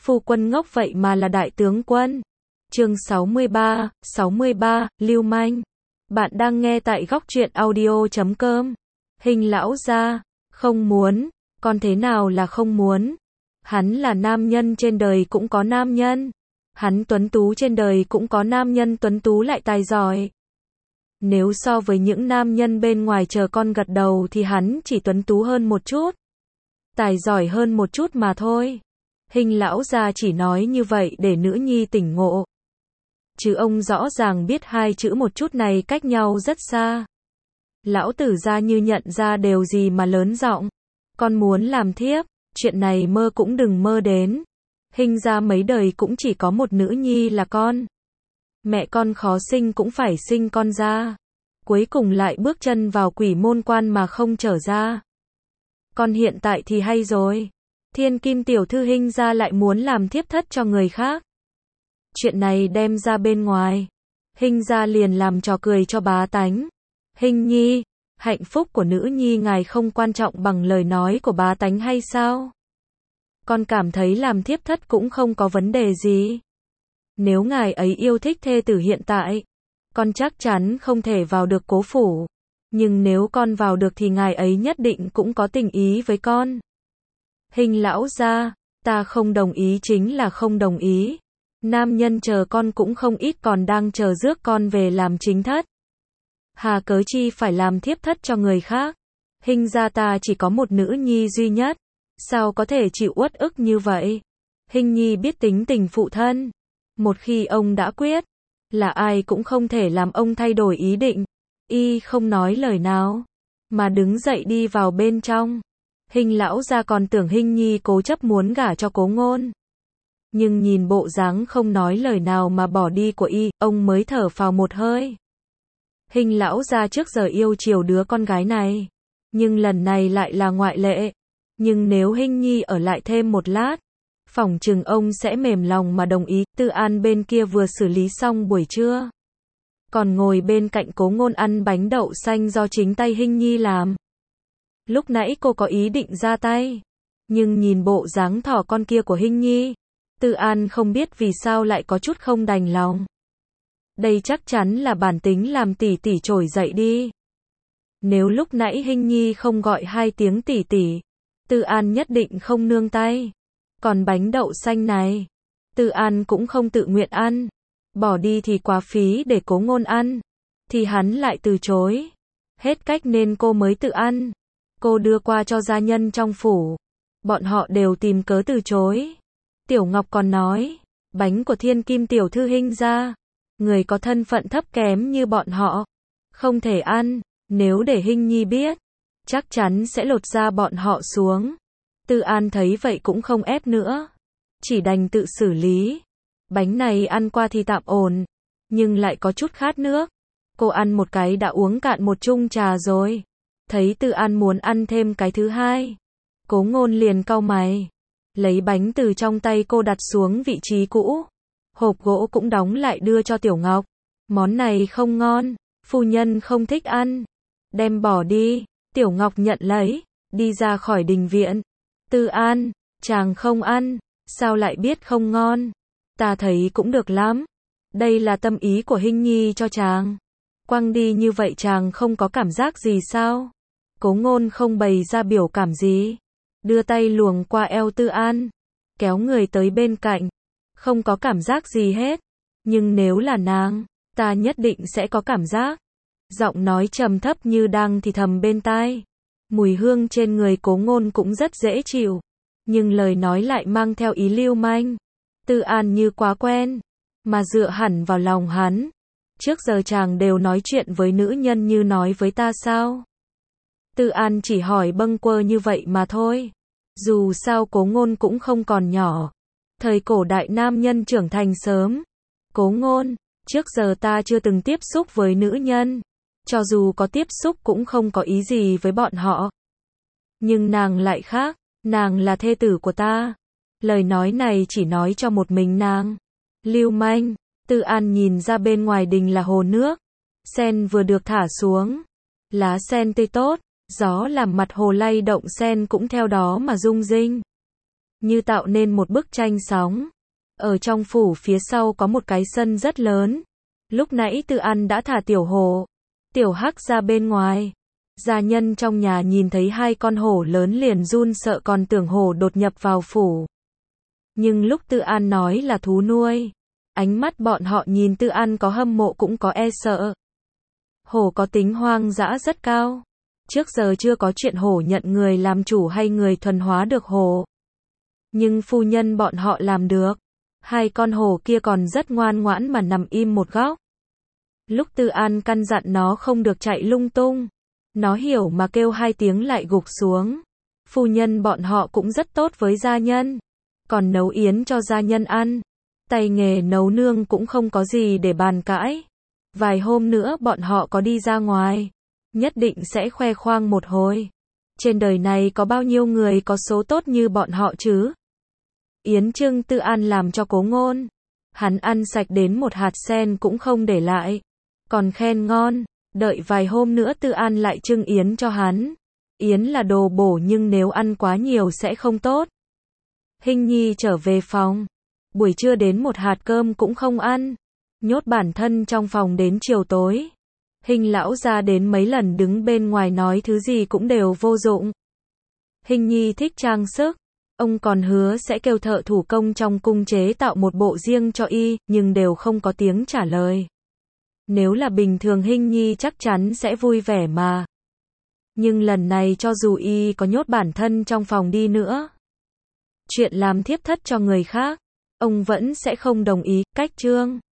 phu quân ngốc vậy mà là đại tướng quân. Chương 63, lưu manh. Bạn đang nghe tại góc truyện audio.com. Hình lão gia, không muốn, con thế nào là không muốn? Hắn là nam nhân trên đời cũng có nam nhân. Hắn tuấn tú trên đời cũng có nam nhân tuấn tú lại tài giỏi. Nếu so với những nam nhân bên ngoài chờ con gật đầu thì hắn chỉ tuấn tú hơn một chút. Tài giỏi hơn một chút mà thôi. Hình lão gia chỉ nói như vậy để nữ nhi tỉnh ngộ. Chứ ông rõ ràng biết hai chữ một chút này cách nhau rất xa. Lão tử gia như nhận ra điều gì mà lớn giọng. Con muốn làm thiếp, chuyện này mơ cũng đừng mơ đến. Hình ra mấy đời cũng chỉ có một nữ nhi là con. Mẹ con khó sinh cũng phải sinh con ra. Cuối cùng lại bước chân vào quỷ môn quan mà không trở ra. Con hiện tại thì hay rồi. Thiên kim tiểu thư Hình ra lại muốn làm thiếp thất cho người khác. Chuyện này đem ra bên ngoài. Hình ra liền làm trò cười cho bá tánh. Hình nhi, hạnh phúc của nữ nhi ngài không quan trọng bằng lời nói của bá tánh hay sao? Con cảm thấy làm thiếp thất cũng không có vấn đề gì. Nếu ngài ấy yêu thích thê tử hiện tại, con chắc chắn không thể vào được cố phủ. Nhưng nếu con vào được thì ngài ấy nhất định cũng có tình ý với con. Hình lão gia, ta không đồng ý chính là không đồng ý. Nam nhân chờ con cũng không ít còn đang chờ rước con về làm chính thất. Hà cớ chi phải làm thiếp thất cho người khác. Hình ra ta chỉ có một nữ nhi duy nhất. Sao có thể chịu uất ức như vậy? Hình nhi biết tính tình phụ thân. Một khi ông đã quyết, là ai cũng không thể làm ông thay đổi ý định. Y không nói lời nào, mà đứng dậy đi vào bên trong. Hình lão gia còn tưởng Hình nhi cố chấp muốn gả cho Cố Ngôn. Nhưng nhìn bộ dáng không nói lời nào mà bỏ đi của y, ông mới thở phào một hơi. Hình lão gia trước giờ yêu chiều đứa con gái này, nhưng lần này lại là ngoại lệ. Nhưng nếu Hình nhi ở lại thêm một lát, phỏng chừng ông sẽ mềm lòng mà đồng ý. Tư An bên kia vừa xử lý xong buổi trưa, còn ngồi bên cạnh Cố Ngôn ăn bánh đậu xanh do chính tay Hình nhi làm. Lúc nãy cô có ý định ra tay, nhưng nhìn bộ dáng thỏ con kia của Hình nhi, Tư An không biết vì sao lại có chút không đành lòng. Đây chắc chắn là bản tính làm tỷ tỷ trỗi dậy đi. Nếu lúc nãy Hình nhi không gọi hai tiếng tỷ tỷ, Tư An nhất định không nương tay. Còn bánh đậu xanh này, Tư An cũng không tự nguyện ăn. Bỏ đi thì quá phí để Cố Ngôn ăn. Thì hắn lại từ chối. Hết cách nên cô mới tự ăn. Cô đưa qua cho gia nhân trong phủ. Bọn họ đều tìm cớ từ chối. Tiểu Ngọc còn nói, bánh của thiên kim tiểu thư Hình ra, người có thân phận thấp kém như bọn họ, không thể ăn. Nếu để Hình nhi biết, chắc chắn sẽ lột da bọn họ xuống. Tư An thấy vậy cũng không ép nữa, chỉ đành tự xử lý. Bánh này ăn qua thì tạm ổn, nhưng lại có chút khát nước. Cô ăn một cái đã uống cạn một chung trà rồi. Thấy Tư An muốn ăn thêm cái thứ hai, Cố Ngôn liền cau mày, lấy bánh từ trong tay cô đặt xuống vị trí cũ. Hộp gỗ cũng đóng lại đưa cho Tiểu Ngọc. Món này không ngon, phu nhân không thích ăn. Đem bỏ đi. Tiểu Ngọc nhận lấy, đi ra khỏi đình viện. Tư An, chàng không ăn, sao lại biết không ngon? Ta thấy cũng được lắm. Đây là tâm ý của Hình nhi cho chàng. Quăng đi như vậy chàng không có cảm giác gì sao? Cố Ngôn không bày ra biểu cảm gì, đưa tay luồng qua eo Tư An, kéo người tới bên cạnh. Không có cảm giác gì hết. Nhưng nếu là nàng, ta nhất định sẽ có cảm giác. Giọng nói trầm thấp như đang thì thầm bên tai. Mùi hương trên người Cố Ngôn cũng rất dễ chịu, nhưng lời nói lại mang theo ý lưu manh. Tư An như quá quen, mà dựa hẳn vào lòng hắn. Trước giờ chàng đều nói chuyện với nữ nhân như nói với ta sao? Tư An chỉ hỏi bâng quơ như vậy mà thôi. Dù sao Cố Ngôn cũng không còn nhỏ. Thời cổ đại nam nhân trưởng thành sớm. Cố Ngôn, trước giờ ta chưa từng tiếp xúc với nữ nhân. Cho dù có tiếp xúc cũng không có ý gì với bọn họ. Nhưng nàng lại khác, nàng là thê tử của ta. Lời nói này chỉ nói cho một mình nàng. Lưu manh. Tư An nhìn ra bên ngoài đình là hồ nước. Sen vừa được thả xuống. Lá sen tươi tốt, gió làm mặt hồ lay động, sen cũng theo đó mà rung rinh. như tạo nên một bức tranh sóng. Ở trong phủ phía sau có một cái sân rất lớn. Lúc nãy Tư An đã thả tiểu hổ, tiểu hắc ra bên ngoài. Gia nhân trong nhà nhìn thấy hai con hổ lớn liền run sợ còn tưởng hổ đột nhập vào phủ. Nhưng lúc Tư An nói là thú nuôi, ánh mắt bọn họ nhìn Tư An có hâm mộ cũng có e sợ. Hổ có tính hoang dã rất cao. Trước giờ chưa có chuyện hổ nhận người làm chủ hay người thuần hóa được hổ. Nhưng phu nhân bọn họ làm được. Hai con hổ kia còn rất ngoan ngoãn mà nằm im một góc. Lúc Tư An căn dặn nó không được chạy lung tung, nó hiểu mà kêu hai tiếng lại gục xuống. Phu nhân bọn họ cũng rất tốt với gia nhân, còn nấu yến cho gia nhân ăn. Tay nghề nấu nương cũng không có gì để bàn cãi. Vài hôm nữa bọn họ có đi ra ngoài, nhất định sẽ khoe khoang một hồi. Trên đời này có bao nhiêu người có số tốt như bọn họ chứ? Yến trưng Tư An làm cho Cố Ngôn. Hắn ăn sạch đến một hạt sen cũng không để lại. Còn khen ngon. Đợi vài hôm nữa Tư An lại trưng yến cho hắn. Yến là đồ bổ nhưng nếu ăn quá nhiều sẽ không tốt. Hinh Nhi trở về phòng. Buổi trưa đến một hạt cơm cũng không ăn. Nhốt bản thân trong phòng đến chiều tối. Hinh lão ra đến mấy lần đứng bên ngoài nói thứ gì cũng đều vô dụng. Hinh Nhi thích trang sức. Ông còn hứa sẽ kêu thợ thủ công trong cung chế tạo một bộ riêng cho y, nhưng đều không có tiếng trả lời. Nếu là bình thường Hinh Nhi chắc chắn sẽ vui vẻ mà. Nhưng lần này cho dù y có nhốt bản thân trong phòng đi nữa, chuyện làm thiếp thất cho người khác, ông vẫn sẽ không đồng ý. Cách chương